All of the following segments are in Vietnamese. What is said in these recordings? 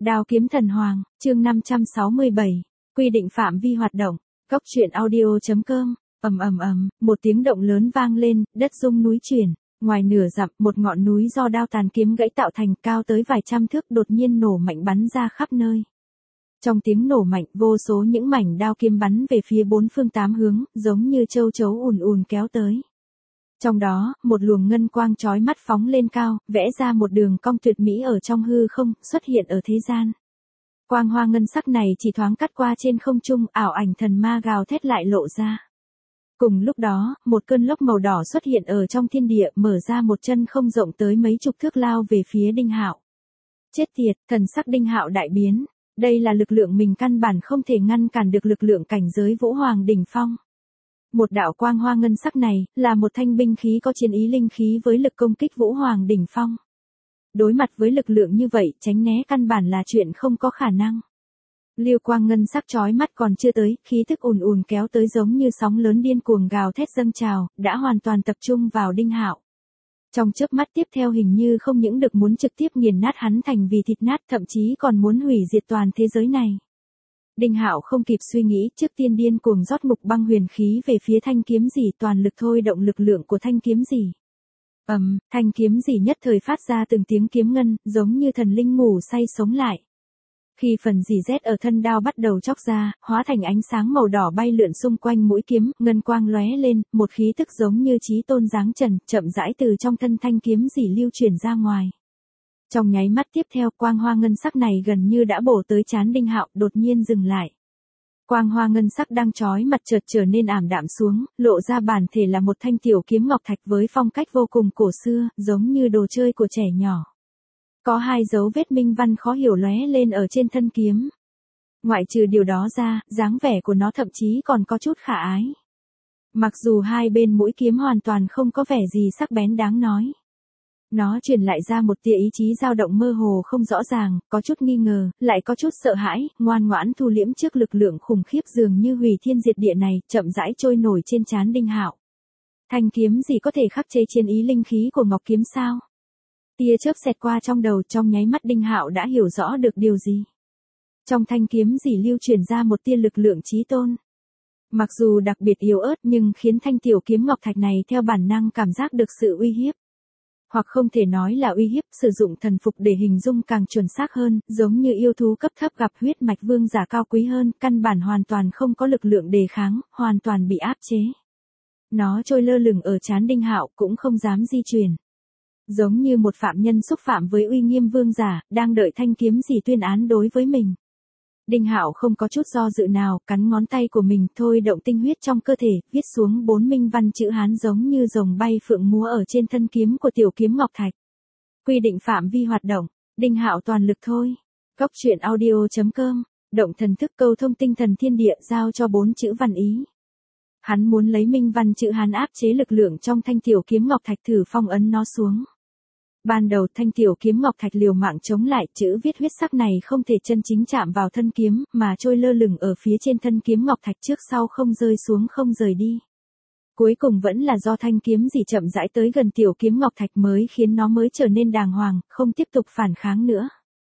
Đao kiếm thần hoàng, chương 567, quy định phạm vi hoạt động. Góc truyện audio.com. Một tiếng động lớn vang lên, đất rung núi chuyển. Ngoài nửa dặm, một ngọn núi do đao tàn kiếm gãy tạo thành cao tới vài trăm thước đột nhiên nổ mạnh bắn ra khắp nơi. Trong tiếng nổ mạnh, vô số những mảnh đao kiếm bắn về phía bốn phương tám hướng, giống như châu chấu ùn ùn kéo tới. Trong đó, một luồng ngân quang chói mắt phóng lên cao, vẽ ra một đường cong tuyệt mỹ ở trong hư không, xuất hiện ở thế gian. Quang hoa ngân sắc này chỉ thoáng cắt qua trên không trung, ảo ảnh thần ma gào thét lại lộ ra. Cùng lúc đó, một cơn lốc màu đỏ xuất hiện ở trong thiên địa, mở ra một chân không rộng tới mấy chục thước lao về phía Đinh Hạo. Chết tiệt, thần sắc Đinh Hạo đại biến. Đây là lực lượng mình căn bản không thể ngăn cản được lực lượng cảnh giới Vũ Hoàng đỉnh phong. Một đạo quang hoa ngân sắc này, là một thanh binh khí có chiến ý linh khí với lực công kích Vũ Hoàng đỉnh phong. Đối mặt với lực lượng như vậy, tránh né căn bản là chuyện không có khả năng. Lưu quang ngân sắc chói mắt còn chưa tới, khí thức ùn ùn kéo tới giống như sóng lớn điên cuồng gào thét dâng trào, đã hoàn toàn tập trung vào Đinh Hạo. Trong chớp mắt tiếp theo hình như không những được muốn trực tiếp nghiền nát hắn thành vì thịt nát, thậm chí còn muốn hủy diệt toàn thế giới này. Đinh Hạo không kịp suy nghĩ, trước tiên điên cuồng rót mục băng huyền khí về phía thanh kiếm gì, toàn lực thôi động lực lượng của thanh kiếm gì. Thanh kiếm gì nhất thời phát ra từng tiếng kiếm ngân, giống như thần linh ngủ say sống lại. Khi phần dì rét ở thân đao bắt đầu chóc ra, hóa thành ánh sáng màu đỏ bay lượn xung quanh mũi kiếm, ngân quang lóe lên, một khí tức giống như chí tôn giáng trần, chậm rãi từ trong thân thanh kiếm dì lưu chuyển ra ngoài. Trong nháy mắt tiếp theo, quang hoa ngân sắc này gần như đã bổ tới trán Đinh Hạo, đột nhiên dừng lại. Quang hoa ngân sắc đang chói mặt chợt trở nên ảm đạm xuống, lộ ra bản thể là một thanh tiểu kiếm ngọc thạch với phong cách vô cùng cổ xưa, giống như đồ chơi của trẻ nhỏ. Có hai dấu vết minh văn khó hiểu lóe lên ở trên thân kiếm. Ngoại trừ điều đó ra, dáng vẻ của nó thậm chí còn có chút khả ái. Mặc dù hai bên mũi kiếm hoàn toàn không có vẻ gì sắc bén đáng nói. Nó truyền lại ra một tia ý chí dao động mơ hồ không rõ ràng, có chút nghi ngờ, lại có chút sợ hãi, ngoan ngoãn thu liễm trước lực lượng khủng khiếp dường như hủy thiên diệt địa này, chậm rãi trôi nổi trên trán Đinh Hạo. Thanh kiếm gì có thể khắc chế chiến ý linh khí của ngọc kiếm sao? Tia chớp xẹt qua trong đầu, trong nháy mắt Đinh Hạo đã hiểu rõ được điều gì. Trong thanh kiếm gì lưu truyền ra một tia lực lượng chí tôn. Mặc dù đặc biệt yếu ớt nhưng khiến thanh tiểu kiếm ngọc thạch này theo bản năng cảm giác được sự uy hiếp. Hoặc không thể nói là uy hiếp, sử dụng thần phục để hình dung càng chuẩn xác hơn, giống như yêu thú cấp thấp gặp huyết mạch vương giả cao quý hơn, căn bản hoàn toàn không có lực lượng đề kháng, hoàn toàn bị áp chế. Nó trôi lơ lửng ở trán Đinh Hạo, cũng không dám di chuyển. Giống như một phạm nhân xúc phạm với uy nghiêm vương giả, đang đợi thanh kiếm gì tuyên án đối với mình. Đinh Hạo không có chút do dự nào, cắn ngón tay của mình, thôi động tinh huyết trong cơ thể, viết xuống 4 minh văn chữ Hán giống như rồng bay phượng múa ở trên thân kiếm của tiểu kiếm ngọc thạch. Quy định phạm vi hoạt động, Đinh Hạo toàn lực thôi. Góc truyện audio.com, động thần thức câu thông tinh thần thiên địa giao cho 4 chữ văn ý. Hắn muốn lấy minh văn chữ Hán áp chế lực lượng trong thanh tiểu kiếm ngọc thạch, thử phong ấn nó xuống. Ban đầu thanh tiểu kiếm ngọc thạch liều mạng chống lại, chữ viết huyết sắc này không thể chân chính chạm vào thân kiếm, mà trôi lơ lửng ở phía trên thân kiếm ngọc thạch trước sau không rơi xuống không rời đi. Cuối cùng vẫn là do thanh kiếm gì chậm rãi tới gần tiểu kiếm ngọc thạch mới khiến nó mới trở nên đàng hoàng, không tiếp tục phản kháng nữa.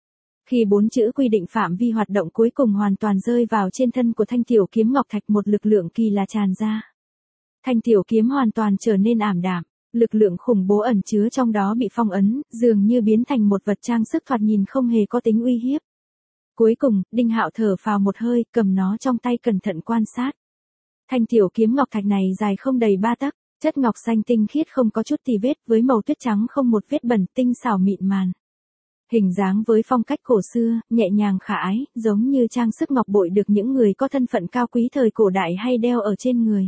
Khi 4 chữ quy định phạm vi hoạt động cuối cùng hoàn toàn rơi vào trên thân của thanh tiểu kiếm ngọc thạch, một lực lượng kỳ lạ tràn ra. Thanh tiểu kiếm hoàn toàn trở nên ảm đạm. Lực lượng khủng bố ẩn chứa trong đó bị phong ấn, dường như biến thành một vật trang sức thoạt nhìn không hề có tính uy hiếp. Cuối cùng, Đinh Hạo thở phào một hơi, cầm nó trong tay cẩn thận quan sát. Thanh tiểu kiếm ngọc thạch này dài không đầy 3 tấc, chất ngọc xanh tinh khiết không có chút tì vết, với màu tuyết trắng không một vết bẩn, tinh xảo mịn màn. Hình dáng với phong cách cổ xưa, nhẹ nhàng khả ái, giống như trang sức ngọc bội được những người có thân phận cao quý thời cổ đại hay đeo ở trên người.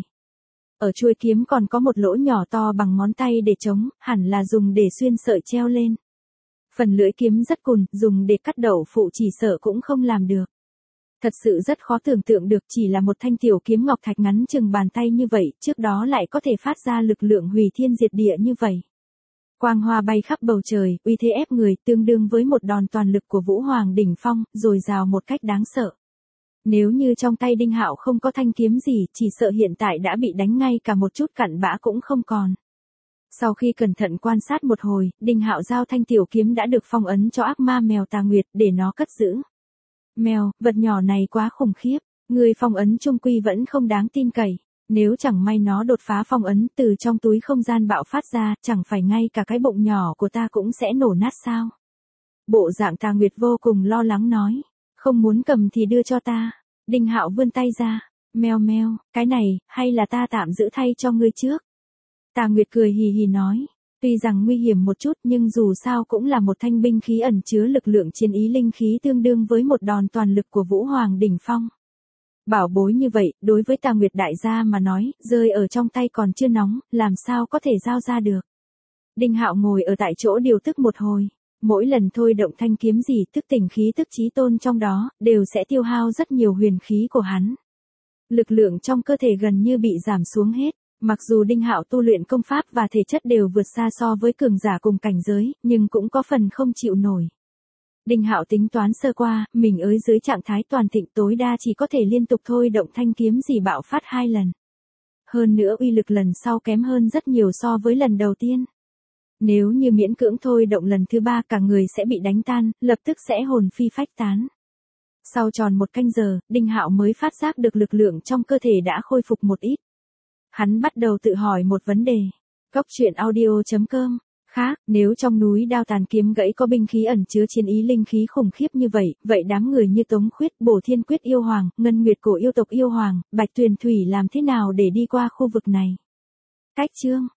Ở chuôi kiếm còn có một lỗ nhỏ to bằng ngón tay để chống, hẳn là dùng để xuyên sợi treo lên. Phần lưỡi kiếm rất cùn, dùng để cắt đậu phụ chỉ sợ cũng không làm được. Thật sự rất khó tưởng tượng được, chỉ là một thanh tiểu kiếm ngọc thạch ngắn chừng bàn tay như vậy, trước đó lại có thể phát ra lực lượng hủy thiên diệt địa như vậy. Quang hoa bay khắp bầu trời, uy thế ép người, tương đương với một đòn toàn lực của Vũ Hoàng đỉnh phong, dồi dào một cách đáng sợ. Nếu như trong tay Đinh Hạo không có thanh kiếm gì, chỉ sợ hiện tại đã bị đánh ngay cả một chút cặn bã cũng không còn. Sau khi cẩn thận quan sát một hồi, Đinh Hạo giao thanh tiểu kiếm đã được phong ấn cho ác ma mèo Tà Nguyệt để nó cất giữ. Mèo, vật nhỏ này quá khủng khiếp, người phong ấn chung quy vẫn không đáng tin cậy. Nếu chẳng may nó đột phá phong ấn từ trong túi không gian bạo phát ra, chẳng phải ngay cả cái bụng nhỏ của ta cũng sẽ nổ nát sao? Bộ dạng Tà Nguyệt vô cùng lo lắng nói. Không muốn cầm thì đưa cho ta. Đinh Hạo vươn tay ra. Meo meo, cái này, hay là ta tạm giữ thay cho ngươi trước? Tà Nguyệt cười hì hì nói. Tuy rằng nguy hiểm một chút nhưng dù sao cũng là một thanh binh khí ẩn chứa lực lượng chiến ý linh khí tương đương với một đòn toàn lực của Vũ Hoàng đỉnh phong. Bảo bối như vậy, đối với Tà Nguyệt đại gia mà nói, rơi ở trong tay còn chưa nóng, làm sao có thể giao ra được. Đinh Hạo ngồi ở tại chỗ điều tức một hồi. Mỗi lần thôi động thanh kiếm gì thức tỉnh khí tức chí tôn trong đó, đều sẽ tiêu hao rất nhiều huyền khí của hắn. Lực lượng trong cơ thể gần như bị giảm xuống hết. Mặc dù Đinh Hạo tu luyện công pháp và thể chất đều vượt xa so với cường giả cùng cảnh giới, nhưng cũng có phần không chịu nổi. Đinh Hạo tính toán sơ qua, mình ở dưới trạng thái toàn thịnh tối đa chỉ có thể liên tục thôi động thanh kiếm gì bạo phát 2 lần. Hơn nữa uy lực lần sau kém hơn rất nhiều so với lần đầu tiên. Nếu như miễn cưỡng thôi động lần thứ 3 cả người sẽ bị đánh tan, lập tức sẽ hồn phi phách tán. Sau tròn 1 canh giờ, Đinh Hạo mới phát giác được lực lượng trong cơ thể đã khôi phục một ít. Hắn bắt đầu tự hỏi một vấn đề. Cốc truyện audio.com. Khác, nếu trong núi Đao Tàn Kiếm Gãy có binh khí ẩn chứa chiến ý linh khí khủng khiếp như vậy, vậy đám người như Tống Khuyết, Bổ Thiên Quyết yêu hoàng, Ngân Nguyệt Cổ yêu tộc yêu hoàng, Bạch Tuyền Thủy làm thế nào để đi qua khu vực này? Cách chương